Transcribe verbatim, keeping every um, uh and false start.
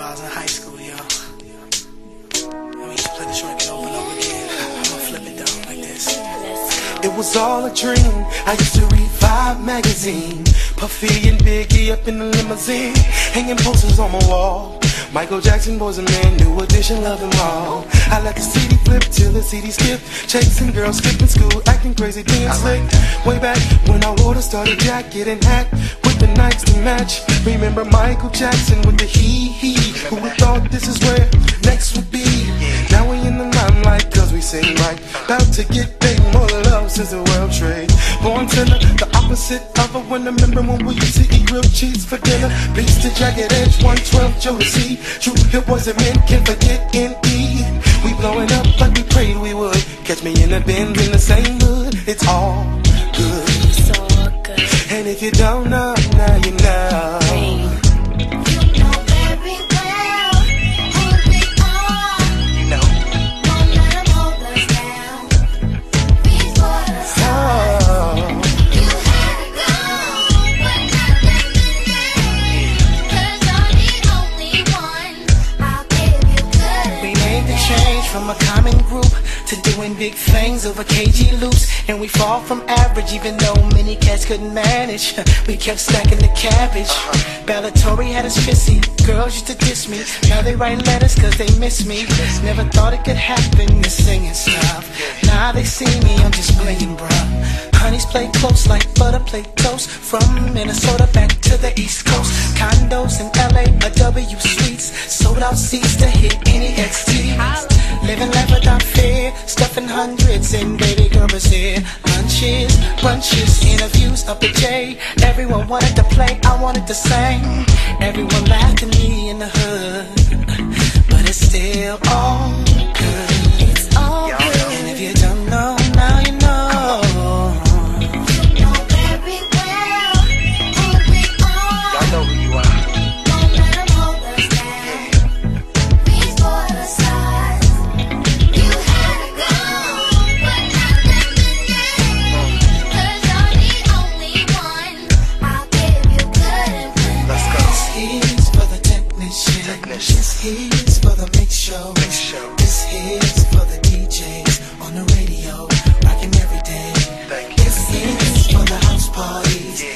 while I was in high school, yo. And we used to play this record over and over again. I'm gonna flip it down like this. It was all a dream. I used to read Vibe magazine. Puffy and Biggie up in the limousine, hanging posters on my wall. Michael Jackson, Boys and Men, New Edition, love them all. I let the C D flip till the C D skip. Chasing girls, skipping school, acting crazy, being slick. Way back when I wore the starter jacket and hat with the Nikes to match. Remember Michael Jackson with the hee-hee. Who would thought this is where next would be? Now we in the limelight cause we sing right. About to get paid, more love since the world trade. Born to the, the opposite of a winner. Remember when we used to eat grilled cheese for dinner? Beats to Jagged Edge, one twelve, Jodeci. True hip boys and men, can't forget N E. We blowing up like we prayed we would. Catch me in the Benz in the same hood. It's all good. It's all good. And if you don't know, now you know. From a common group to doing big things over K G loops. And we fall from average even though many cats couldn't manage. We kept stacking the cabbage. Bellatory had us pissy. Girls used to diss me. Now they write letters cause they miss me. Never thought it could happen, this singing stuff. Now they see me, I'm just blinging, bruh. Honeys play close like butter play toast. From Minnesota back to the East Coast. Condos in L A, a W suites. Sold out seats to hit any X Ts. Living life without fear, stuffing hundreds in baby girl here. Lunches, brunches, interviews up at J. Everyone wanted to play, I wanted to sing. Everyone laughed at me in the hood, but it's still all good. It's all good. And if you don't know, now you know. This here's for the mix show. This here's for the D Js on the radio, rocking every day. This here's for the house parties.